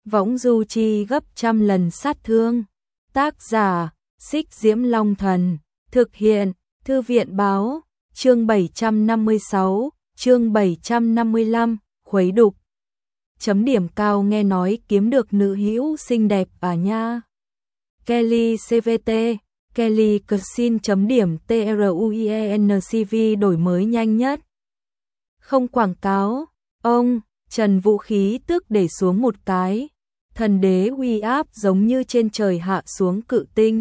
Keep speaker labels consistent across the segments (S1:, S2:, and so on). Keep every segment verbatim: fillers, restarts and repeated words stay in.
S1: võng du chi gấp trăm lần sát thương. Tác giả, Xích Diễm Long Thần, thực hiện, Thư viện Báo, chương bảy trăm năm mươi sáu, chương bảy trăm năm mươi lăm, khuấy đục. Chấm điểm cao nghe nói kiếm được nữ hữu xinh đẹp à nha. Kelly xê vê tê, Kelly Cuisine chấm điểm truencv đổi mới nhanh nhất. Không quảng cáo, ông, Trần Vũ khí tức để xuống một cái. Thần đế uy áp giống như trên trời hạ xuống cự tinh.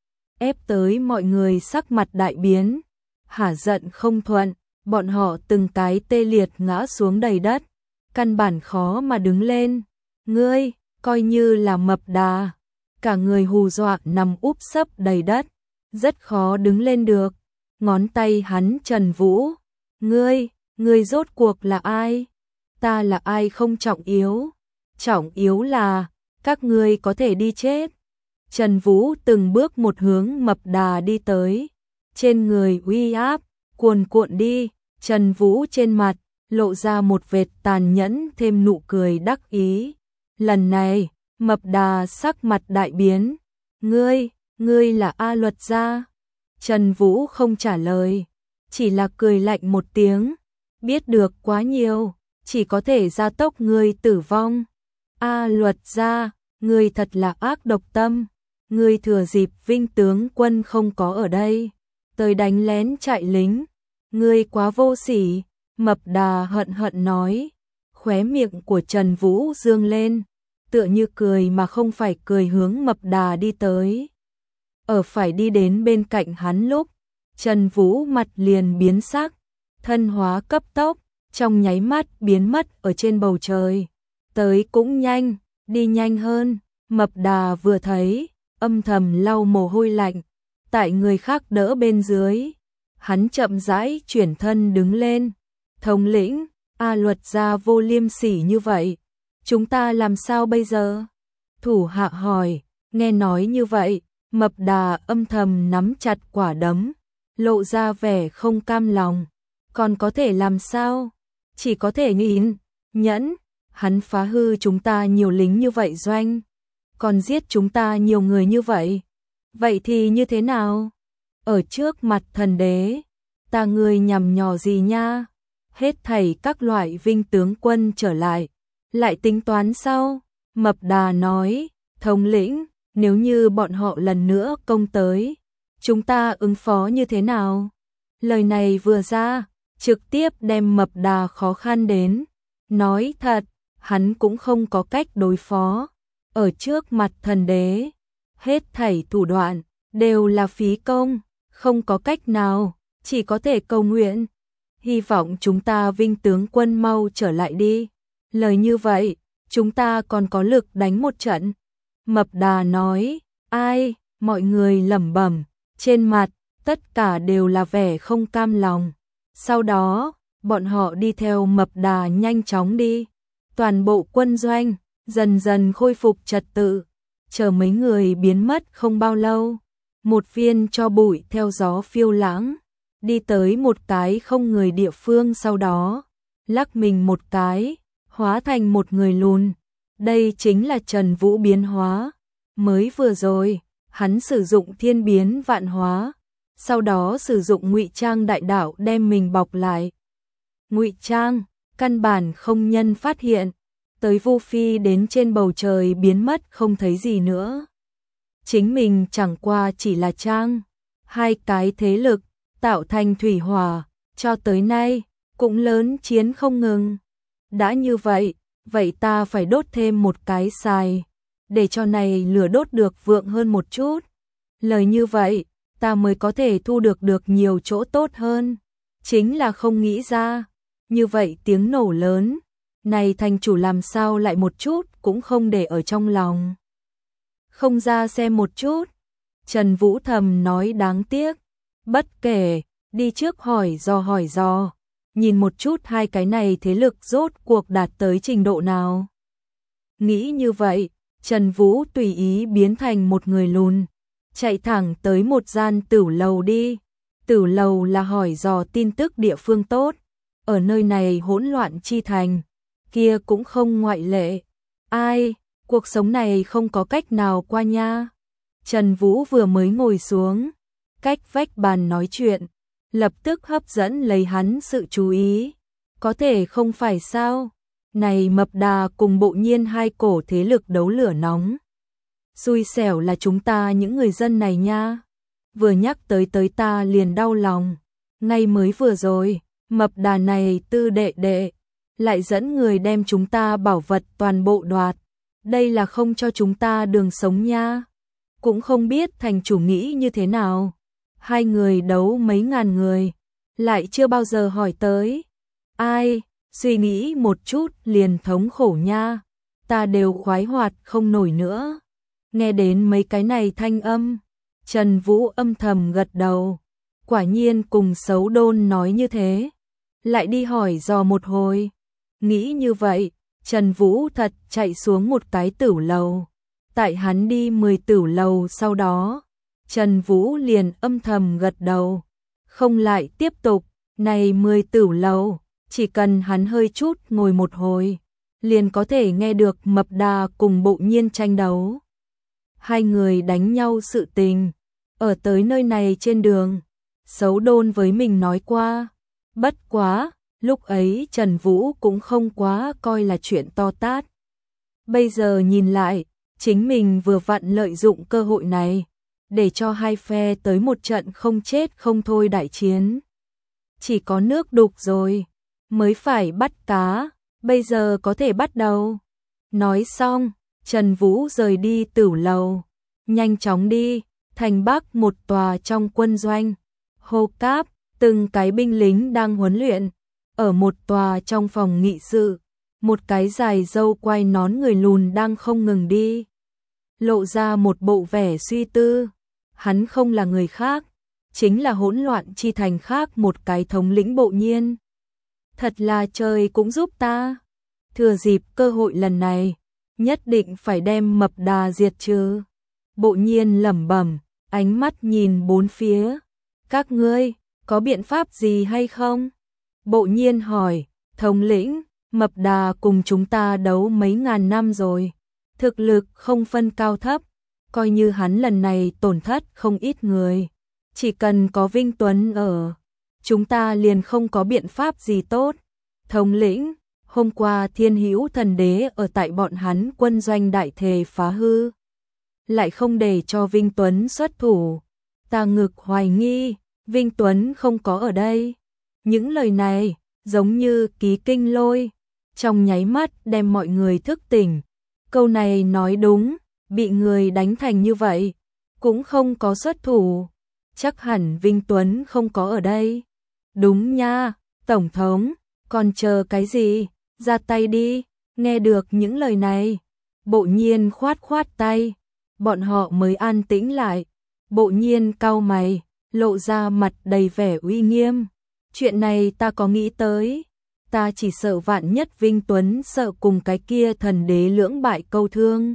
S1: Ép tới mọi người sắc mặt đại biến. Hả giận không thuận, bọn họ từng cái tê liệt ngã xuống đầy đất. Căn bản khó mà đứng lên. Ngươi, coi như là mập đà. Cả người hù dọa nằm úp sấp đầy đất. Rất khó đứng lên được. Ngón tay hắn Trần Vũ. Ngươi, ngươi rốt cuộc là ai? Ta là ai không trọng yếu. Trọng yếu là, các ngươi có thể đi chết. Trần Vũ từng bước một hướng mập đà đi tới. Trên người uy áp, cuồn cuộn đi. Trần Vũ trên mặt, lộ ra một vệt tàn nhẫn thêm nụ cười đắc ý. Lần này, mập đà sắc mặt đại biến. Ngươi, ngươi là A Luật gia? Trần Vũ không trả lời, chỉ là cười lạnh một tiếng. Biết được quá nhiều, chỉ có thể gia tốc ngươi tử vong. A Luật gia, ngươi thật là ác độc tâm. Ngươi thừa dịp Vinh tướng quân không có ở đây, tới đánh lén trại lính. Ngươi quá vô sỉ, mập đà hận hận nói. Khóe miệng của Trần Vũ dương lên, tựa như cười mà không phải cười hướng mập đà đi tới. Ở phải đi đến bên cạnh hắn lúc, Trần Vũ mặt liền biến sắc, thân hóa cấp tốc, trong nháy mắt biến mất ở trên bầu trời. Tới cũng nhanh, đi nhanh hơn, mập đà vừa thấy, âm thầm lau mồ hôi lạnh, tại người khác đỡ bên dưới. Hắn chậm rãi chuyển thân đứng lên. Thống lĩnh, A Luật gia vô liêm sỉ như vậy, chúng ta làm sao bây giờ? Thủ hạ hỏi, nghe nói như vậy, mập đà âm thầm nắm chặt quả đấm, lộ ra vẻ không cam lòng. Còn có thể làm sao? Chỉ có thể nhịn, nhẫn. Hắn phá hư chúng ta nhiều lính như vậy doanh, còn giết chúng ta nhiều người như vậy. Vậy thì như thế nào? Ở trước mặt thần đế, ta người nhằm nhò gì nha? Hết thảy các loại Vinh tướng quân trở lại, lại tính toán sau. Mập đà nói, thống lĩnh, nếu như bọn họ lần nữa công tới, chúng ta ứng phó như thế nào? Lời này vừa ra, trực tiếp đem mập đà khó khăn đến. Nói thật, hắn cũng không có cách đối phó. Ở trước mặt thần đế, hết thảy thủ đoạn đều là phí công, không có cách nào, chỉ có thể cầu nguyện. Hy vọng chúng ta Vinh tướng quân mau trở lại đi. Lời như vậy, chúng ta còn có lực đánh một trận. Mập đà nói, ai, mọi người lẩm bẩm, trên mặt, tất cả đều là vẻ không cam lòng. Sau đó, bọn họ đi theo mập đà nhanh chóng đi. Toàn bộ quân doanh, dần dần khôi phục trật tự. Chờ mấy người biến mất không bao lâu, một viên tro bụi theo gió phiêu lãng, đi tới một cái không người địa phương, sau đó lắc mình một cái, hóa thành một người lùn. Đây chính là Trần Vũ biến hóa. Mới vừa rồi, hắn sử dụng thiên biến vạn hóa, sau đó sử dụng ngụy trang đại đạo đem mình bọc lại. Ngụy trang, căn bản không nhân phát hiện, tới Vu Phi đến trên bầu trời biến mất không thấy gì nữa. Chính mình chẳng qua chỉ là trang. Hai cái thế lực tạo thành thủy hỏa, cho tới nay cũng lớn chiến không ngừng. Đã như vậy, vậy ta phải đốt thêm một cái xài, để cho này lửa đốt được vượng hơn một chút. Lời như vậy, ta mới có thể thu được được nhiều chỗ tốt hơn. Chính là không nghĩ ra, như vậy tiếng nổ lớn, này thành chủ làm sao lại một chút cũng không để ở trong lòng. Không ra xem một chút. Trần Vũ thầm nói đáng tiếc. Bất kể, đi trước hỏi dò hỏi dò, nhìn một chút hai cái này thế lực rốt cuộc đạt tới trình độ nào. Nghĩ như vậy, Trần Vũ tùy ý biến thành một người lùn, chạy thẳng tới một gian tửu lầu đi. Tửu lầu là hỏi dò tin tức địa phương tốt, ở nơi này hỗn loạn chi thành, kia cũng không ngoại lệ. Ai, cuộc sống này không có cách nào qua nha. Trần Vũ vừa mới ngồi xuống, cách vách bàn nói chuyện, lập tức hấp dẫn lấy hắn sự chú ý. Có thể không phải sao? Này Mập Đà cùng Bộ Nhiên hai cổ thế lực đấu lửa nóng. Xui xẻo là chúng ta những người dân này nha. Vừa nhắc tới tới ta liền đau lòng. Ngay mới vừa rồi, Mập Đà này Tư đệ đệ lại dẫn người đem chúng ta bảo vật toàn bộ đoạt. Đây là không cho chúng ta đường sống nha. Cũng không biết thành chủ nghĩ như thế nào. Hai người đấu mấy ngàn người, lại chưa bao giờ hỏi tới. Ai, suy nghĩ một chút liền thống khổ nha. Ta đều khoái hoạt không nổi nữa. Nghe đến mấy cái này thanh âm, Trần Vũ âm thầm gật đầu. Quả nhiên cùng Xấu Đôn nói như thế. Lại đi hỏi dò một hồi. Nghĩ như vậy, Trần Vũ thật chạy xuống một cái tửu lầu. Tại hắn đi mười tửu lầu sau đó, Trần Vũ liền âm thầm gật đầu. Không lại tiếp tục, này mười tửu lầu, chỉ cần hắn hơi chút ngồi một hồi, liền có thể nghe được Mập Đà cùng Bộ Nhiên tranh đấu. Hai người đánh nhau sự tình. Ở tới nơi này trên đường, Xấu Đôn với mình nói qua. Bất quá, lúc ấy Trần Vũ cũng không quá coi là chuyện to tát. Bây giờ nhìn lại, chính mình vừa vặn lợi dụng cơ hội này, để cho hai phe tới một trận không chết không thôi đại chiến. Chỉ có nước đục rồi, mới phải bắt cá, bây giờ có thể bắt đầu. Nói xong, Trần Vũ rời đi tửu lầu, nhanh chóng đi, thành Bắc một tòa trong quân doanh. Hô cáp, từng cái binh lính đang huấn luyện, ở một tòa trong phòng nghị sự, một cái dài râu quai nón người lùn đang không ngừng đi. Lộ ra một bộ vẻ suy tư, hắn không là người khác, chính là hỗn loạn chi thành khác một cái thống lĩnh Bộ Nhiên. Thật là trời cũng giúp ta, thừa dịp cơ hội lần này, nhất định phải đem Mập Đà diệt trừ. Bộ Nhiên lẩm bẩm, ánh mắt nhìn bốn phía. Các ngươi, có biện pháp gì hay không? Bộ Nhiên hỏi, thống lĩnh, Mập Đà cùng chúng ta đấu mấy ngàn năm rồi. Thực lực không phân cao thấp, coi như hắn lần này tổn thất không ít người. Chỉ cần có Vinh Tuấn ở, chúng ta liền không có biện pháp gì tốt. Thống lĩnh, hôm qua Thiên Hữu Thần Đế ở tại bọn hắn quân doanh đại thề phá hư. Lại không để cho Vinh Tuấn xuất thủ. Ta ngực hoài nghi, Vinh Tuấn không có ở đây. Những lời này, giống như ký kinh lôi, trong nháy mắt đem mọi người thức tỉnh. Câu này nói đúng, bị người đánh thành như vậy, cũng không có xuất thủ. Chắc hẳn Vinh Tuấn không có ở đây. Đúng nha, Tổng thống, còn chờ cái gì, ra tay đi. Nghe được những lời này, Bộ Nhiên khoát khoát tay, bọn họ mới an tĩnh lại. Bộ Nhiên cau mày, lộ ra mặt đầy vẻ uy nghiêm. Chuyện này ta có nghĩ tới, ta chỉ sợ vạn nhất Vinh Tuấn sợ cùng cái kia thần đế lưỡng bại câu thương,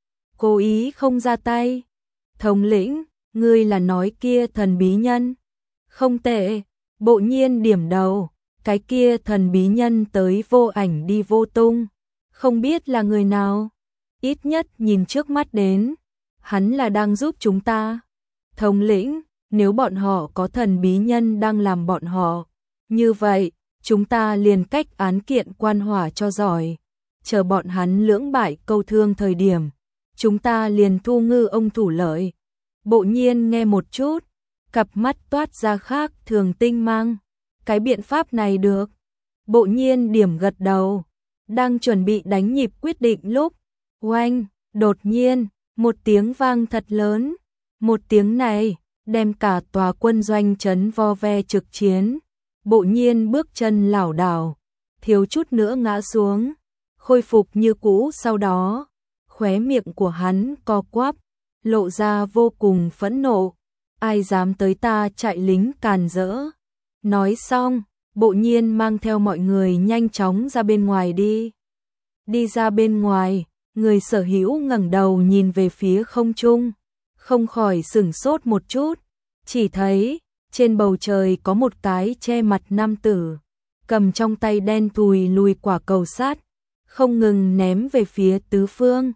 S1: cố ý không ra tay. Thống lĩnh, ngươi là nói kia thần bí nhân? Không tệ. Bộ Nhiên điểm đầu, cái kia thần bí nhân tới vô ảnh đi vô tung, không biết là người nào. Ít nhất nhìn trước mắt đến, hắn là đang giúp chúng ta. Thống lĩnh, nếu bọn họ có thần bí nhân đang làm bọn họ, như vậy, chúng ta liền cách án kiện quan hỏa cho giỏi. Chờ bọn hắn lưỡng bại câu thương thời điểm, chúng ta liền thu ngư ông thủ lợi. Bộ Nhiên nghe một chút, cặp mắt toát ra khác thường tinh mang. Cái biện pháp này được. Bộ Nhiên điểm gật đầu, đang chuẩn bị đánh nhịp quyết định lúc, oanh, đột nhiên, một tiếng vang thật lớn. Một tiếng này, đem cả tòa quân doanh chấn vo ve trực chiến. Bộ Nhiên bước chân lảo đảo, thiếu chút nữa ngã xuống, khôi phục như cũ sau đó. Khóe miệng của hắn co quắp, lộ ra vô cùng phẫn nộ. Ai dám tới ta chạy lính càn rỡ. Nói xong, Bộ Nhiên mang theo mọi người nhanh chóng ra bên ngoài đi. Đi ra bên ngoài, người sở hữu ngẩng đầu nhìn về phía không trung, không khỏi sửng sốt một chút, chỉ thấy trên bầu trời có một cái che mặt nam tử, cầm trong tay đen thùi lùi quả cầu sắt, không ngừng ném về phía tứ phương.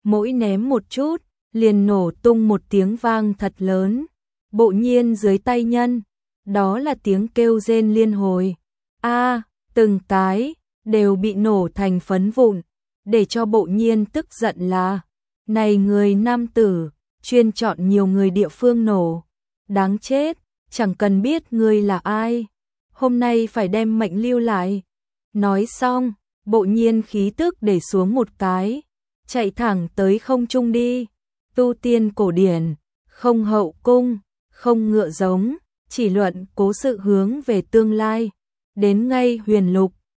S1: mỗi ném một chút, liền nổ tung một tiếng vang thật lớn. Bộ nhiên dưới tay nhân, đó là tiếng kêu rên liên hồi. A, từng cái đều bị nổ thành phấn vụn, để cho bộ nhiên tức giận là, này người nam tử, chuyên chọn nhiều người địa phương nổ. Đáng chết, chẳng cần biết ngươi là ai, hôm nay phải đem mệnh lưu lại. Nói xong, bộ nhiên khí tức để xuống một cái, chạy thẳng tới không trung đi. Tu tiên cổ điển, không hậu cung, không ngựa giống, chỉ luận cố sự hướng về tương lai. Đến ngay huyền lục,